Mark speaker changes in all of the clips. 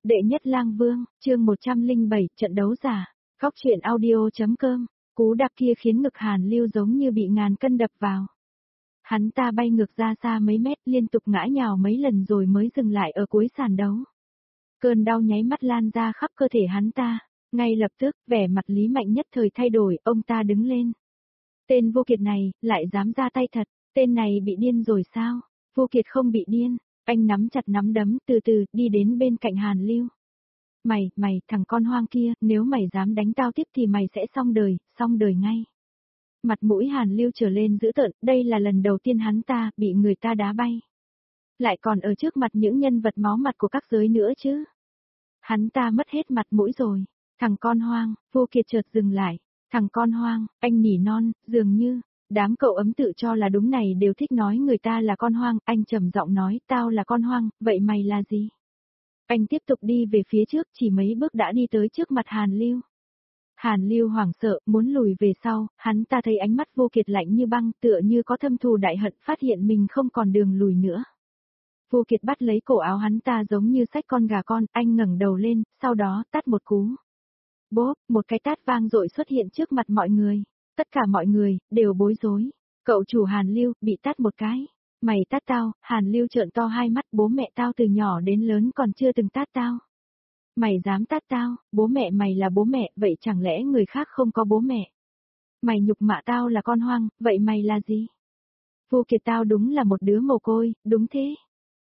Speaker 1: Đệ nhất lang vương, chương 107, trận đấu giả. Góc truyện audio.com. Cú đạp kia khiến ngực Hàn Lưu giống như bị ngàn cân đập vào. Hắn ta bay ngược ra xa mấy mét, liên tục ngã nhào mấy lần rồi mới dừng lại ở cuối sàn đấu. Cơn đau nháy mắt lan ra khắp cơ thể hắn ta. Ngay lập tức, vẻ mặt Lý Mạnh nhất thời thay đổi, ông ta đứng lên. Tên vô kiệt này, lại dám ra tay thật, tên này bị điên rồi sao? Vô kiệt không bị điên. Anh nắm chặt nắm đấm, từ từ, đi đến bên cạnh Hàn Lưu. Mày, thằng con hoang kia, nếu mày dám đánh tao tiếp thì mày sẽ xong đời ngay. Mặt mũi Hàn Lưu trở lên dữ tợn, đây là lần đầu tiên hắn ta bị người ta đá bay. Lại còn ở trước mặt những nhân vật máu mặt của các giới nữa chứ. Hắn ta mất hết mặt mũi rồi. Thằng con hoang, Vô Kiệt chợt dừng lại. Thằng con hoang, anh nỉ non, dường như. Đám cậu ấm tự cho là đúng này đều thích nói người ta là con hoang, anh trầm giọng nói, tao là con hoang, vậy mày là gì? Anh tiếp tục đi về phía trước, chỉ mấy bước đã đi tới trước mặt Hàn Lưu. Hàn Lưu hoảng sợ, muốn lùi về sau, hắn ta thấy ánh mắt Vô Kiệt lạnh như băng, tựa như có thâm thù đại hận, phát hiện mình không còn đường lùi nữa. Vô Kiệt bắt lấy cổ áo hắn ta giống như xách con gà con, anh ngẩng đầu lên, sau đó tát một cú. Bốp, một cái tát vang dội xuất hiện trước mặt mọi người. Tất cả mọi người, đều bối rối. Cậu chủ Hàn Lưu, bị tát một cái. Mày tát tao, Hàn Lưu trợn to hai mắt, bố mẹ tao từ nhỏ đến lớn còn chưa từng tát tao. Mày dám tát tao, bố mẹ mày là bố mẹ, vậy chẳng lẽ người khác không có bố mẹ? Mày nhục mạ tao là con hoang, vậy mày là gì? Vô Kiệt, tao đúng là một đứa mồ côi, đúng thế.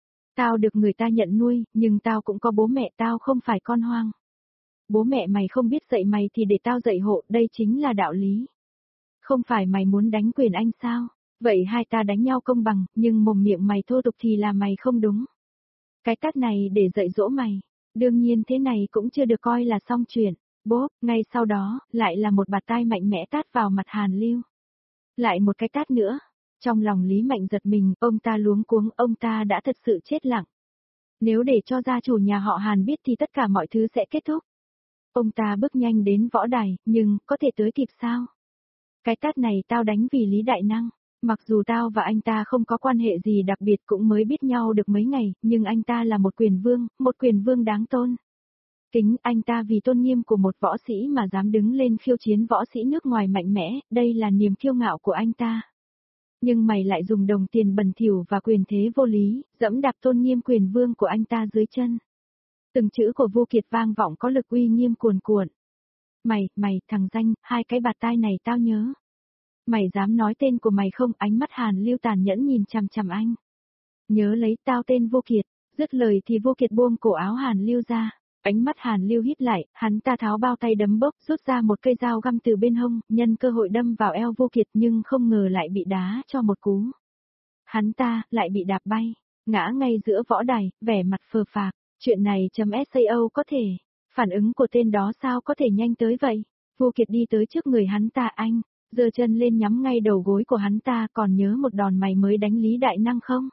Speaker 1: Tao được người ta nhận nuôi, nhưng tao cũng có bố mẹ, tao không phải con hoang. Bố mẹ mày không biết dạy mày thì để tao dạy hộ, đây chính là đạo lý. Không phải mày muốn đánh quyền anh sao? Vậy hai ta đánh nhau công bằng, nhưng mồm miệng mày thô tục thì là mày không đúng. Cái tát này để dạy dỗ mày. Đương nhiên thế này cũng chưa được coi là xong chuyện. Bốp, ngay sau đó, lại là một bạt tai mạnh mẽ tát vào mặt Hàn Lưu. Lại một cái tát nữa. Trong lòng Lý Mạnh giật mình, ông ta luống cuống, ông ta đã thật sự chết lặng. Nếu để cho gia chủ nhà họ Hàn biết thì tất cả mọi thứ sẽ kết thúc. Ông ta bước nhanh đến võ đài, nhưng, có thể tới kịp sao? Cái tát này tao đánh vì Lý Đại Năng. Mặc dù tao và anh ta không có quan hệ gì đặc biệt cũng mới biết nhau được mấy ngày, nhưng anh ta là một quyền vương đáng tôn. Kính anh ta vì tôn nghiêm của một võ sĩ mà dám đứng lên khiêu chiến võ sĩ nước ngoài mạnh mẽ, đây là niềm kiêu ngạo của anh ta. Nhưng mày lại dùng đồng tiền bẩn thỉu và quyền thế vô lý, dẫm đạp tôn nghiêm quyền vương của anh ta dưới chân. Từng chữ của Vô Kiệt vang vọng có lực uy nghiêm cuồn cuộn. Mày, thằng danh, hai cái bạt tai này tao nhớ. Mày dám nói tên của mày không? Ánh mắt Hàn Lưu tàn nhẫn nhìn chằm chằm anh. Nhớ lấy tao tên Vô Kiệt. Dứt lời thì Vô Kiệt buông cổ áo Hàn Lưu ra. Ánh mắt Hàn Lưu híp lại, hắn ta tháo bao tay đấm bốc, rút ra một cây dao găm từ bên hông, nhân cơ hội đâm vào eo Vô Kiệt nhưng không ngờ lại bị đá cho một cú. Hắn ta lại bị đạp bay, ngã ngay giữa võ đài, vẻ mặt phờ phạc. Chuyện này .sao có thể, phản ứng của tên đó sao có thể nhanh tới vậy? Vô Kiệt đi tới trước người hắn ta, anh giơ chân lên nhắm ngay đầu gối của hắn ta, còn nhớ một đòn mày mới đánh Lý Đại Năng không?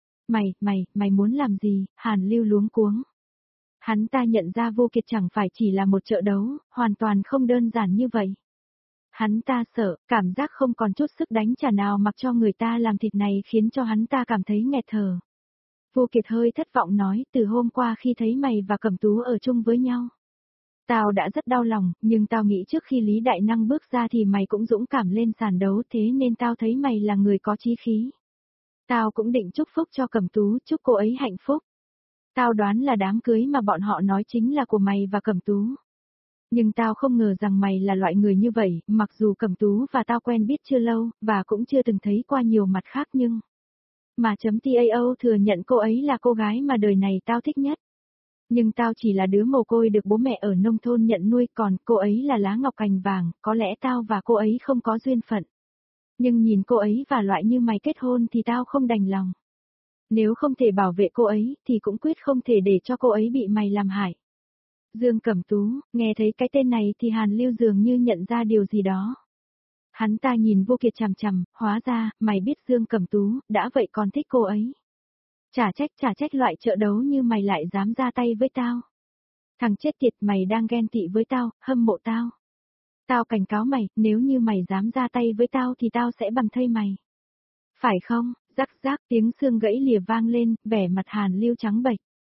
Speaker 1: Mày muốn làm gì? Hàn Lưu luống cuống. Hắn ta nhận ra Vô Kiệt chẳng phải chỉ là một trận đấu, hoàn toàn không đơn giản như vậy. Hắn ta sợ, cảm giác không còn chút sức đánh trả nào mặc cho người ta làm thịt này khiến cho hắn ta cảm thấy nghẹt thở. Vô Kiệt hơi thất vọng nói, từ hôm qua khi thấy mày và Cẩm Tú ở chung với nhau. Tao đã rất đau lòng, nhưng tao nghĩ trước khi Lý Đại Năng bước ra thì mày cũng dũng cảm lên sàn đấu, thế nên tao thấy mày là người có chí khí. Tao cũng định chúc phúc cho Cẩm Tú, chúc cô ấy hạnh phúc. Tao đoán là đám cưới mà bọn họ nói chính là của mày và Cẩm Tú. Nhưng tao không ngờ rằng mày là loại người như vậy, mặc dù Cẩm Tú và tao quen biết chưa lâu, và cũng chưa từng thấy qua nhiều mặt khác nhưng... Mà.tao thừa nhận cô ấy là cô gái mà đời này tao thích nhất. Nhưng tao chỉ là đứa mồ côi được bố mẹ ở nông thôn nhận nuôi, còn cô ấy là lá ngọc cành vàng, có lẽ tao và cô ấy không có duyên phận. Nhưng nhìn cô ấy và loại như mày kết hôn thì tao không đành lòng. Nếu không thể bảo vệ cô ấy thì cũng quyết không thể để cho cô ấy bị mày làm hại. Dương Cẩm Tú, nghe thấy cái tên này thì Hàn Lưu dường như nhận ra điều gì đó. Hắn ta nhìn Vô Kiệt chằm chằm, hóa ra, mày biết Dương Cẩm Tú, đã vậy còn thích cô ấy. Chả trách loại trợ đấu như mày lại dám ra tay với tao. Thằng chết tiệt, mày đang ghen tị với tao, hâm mộ tao. Tao cảnh cáo mày, nếu như mày dám ra tay với tao thì tao sẽ bằng thây mày. Phải không? Rắc rác tiếng xương gãy lìa vang lên, vẻ mặt Hàn Lưu trắng bệch.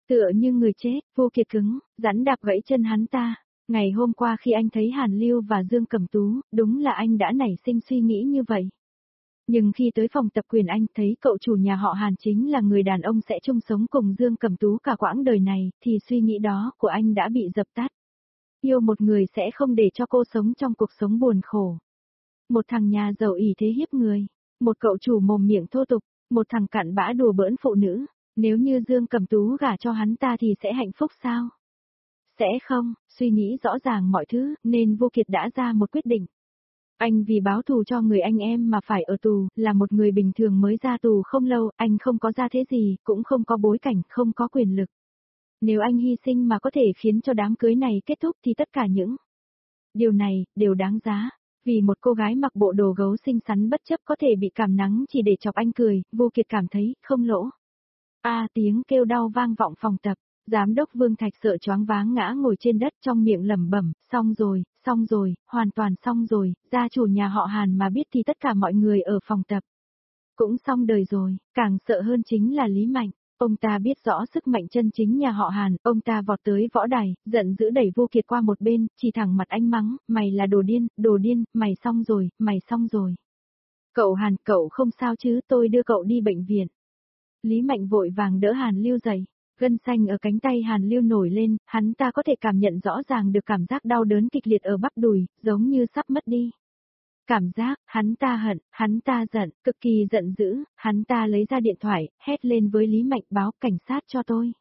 Speaker 1: Tựa như người chết, Vô Kiệt cứng, rắn đạp gãy chân hắn ta. Ngày hôm qua khi anh thấy Hàn Lưu và Dương Cẩm Tú, đúng là anh đã nảy sinh suy nghĩ như vậy. Nhưng khi tới phòng tập quyền anh thấy cậu chủ nhà họ Hàn chính là người đàn ông sẽ chung sống cùng Dương Cẩm Tú cả quãng đời này, thì suy nghĩ đó của anh đã bị dập tắt. Yêu một người sẽ không để cho cô sống trong cuộc sống buồn khổ. Một thằng nhà giàu ỷ thế hiếp người, một cậu chủ mồm miệng thô tục, một thằng cặn bã đùa bỡn phụ nữ, nếu như Dương Cẩm Tú gả cho hắn ta thì sẽ hạnh phúc sao? Sẽ không, suy nghĩ rõ ràng mọi thứ, nên Vô Kiệt đã ra một quyết định. Anh vì báo thù cho người anh em mà phải ở tù, là một người bình thường mới ra tù không lâu, anh không có gia thế gì, cũng không có bối cảnh, không có quyền lực. Nếu anh hy sinh mà có thể khiến cho đám cưới này kết thúc thì tất cả những điều này, đều đáng giá. Vì một cô gái mặc bộ đồ gấu xinh xắn bất chấp có thể bị cảm nắng chỉ để chọc anh cười, Vô Kiệt cảm thấy, không lỗ. Tiếng kêu đau vang vọng phòng tập. Giám đốc Vương Thạch sợ choáng váng ngã ngồi trên đất trong miệng lẩm bẩm, xong rồi, hoàn toàn xong rồi, gia chủ nhà họ Hàn mà biết thì tất cả mọi người ở phòng tập cũng xong đời rồi, càng sợ hơn chính là Lý Mạnh. Ông ta biết rõ sức mạnh chân chính nhà họ Hàn, ông ta vọt tới võ đài, giận dữ đẩy Vô Kiệt qua một bên, chỉ thẳng mặt anh mắng, mày là đồ điên, mày xong rồi. Cậu Hàn, cậu không sao chứ, tôi đưa cậu đi bệnh viện. Lý Mạnh vội vàng đỡ Hàn Lưu dậy. Gân xanh ở cánh tay Hàn Lưu nổi lên, hắn ta có thể cảm nhận rõ ràng được cảm giác đau đớn kịch liệt ở bắp đùi, giống như sắp mất đi. Cảm giác, hắn ta hận, hắn ta giận, cực kỳ giận dữ, hắn ta lấy ra điện thoại, hét lên với Lý Mạnh báo cảnh sát cho tôi.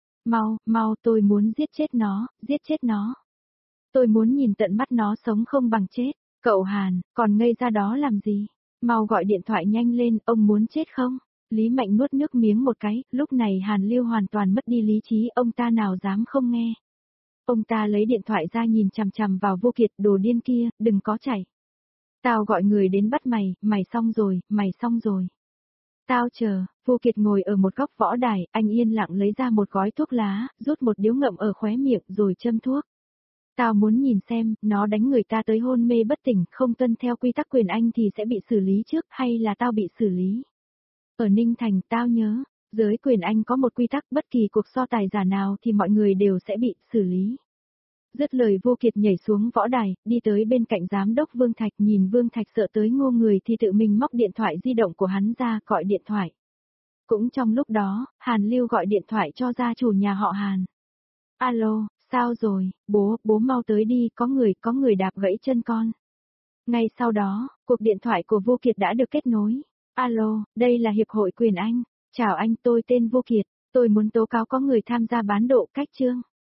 Speaker 1: Mau, tôi muốn giết chết nó. Tôi muốn nhìn tận mắt nó sống không bằng chết. Cậu Hàn, còn ngây ra đó làm gì? Mau gọi điện thoại nhanh lên, ông muốn chết không? Lý Mạnh nuốt nước miếng một cái, lúc này Hàn Lưu hoàn toàn mất đi lý trí, ông ta nào dám không nghe. Ông ta lấy điện thoại ra nhìn chằm chằm vào Vô Kiệt, đồ điên kia, đừng có chạy. Tao gọi người đến bắt mày, mày xong rồi. Tao chờ, Vô Kiệt ngồi ở một góc võ đài, anh yên lặng lấy ra một gói thuốc lá, rút một điếu ngậm ở khóe miệng rồi châm thuốc. Tao muốn nhìn xem, nó đánh người ta tới hôn mê bất tỉnh, không tuân theo quy tắc quyền anh thì sẽ bị xử lý trước, hay là tao bị xử lý. Ở Ninh Thành, tao nhớ, giới quyền anh có một quy tắc bất kỳ cuộc so tài giả nào thì mọi người đều sẽ bị xử lý. Dứt lời Vô Kiệt nhảy xuống võ đài, đi tới bên cạnh giám đốc Vương Thạch, nhìn Vương Thạch sợ tới ngô người thì tự mình móc điện thoại di động của hắn ra, gọi điện thoại. Cũng trong lúc đó, Hàn Lưu gọi điện thoại cho gia chủ nhà họ Hàn. Alo, sao rồi, bố mau tới đi, có người đạp gãy chân con. Ngay sau đó, cuộc điện thoại của Vô Kiệt đã được kết nối. Alo, đây là Hiệp hội Quyền Anh. Chào anh, tôi tên Vô Kiệt, tôi muốn tố cáo có người tham gia bán độ cách chương.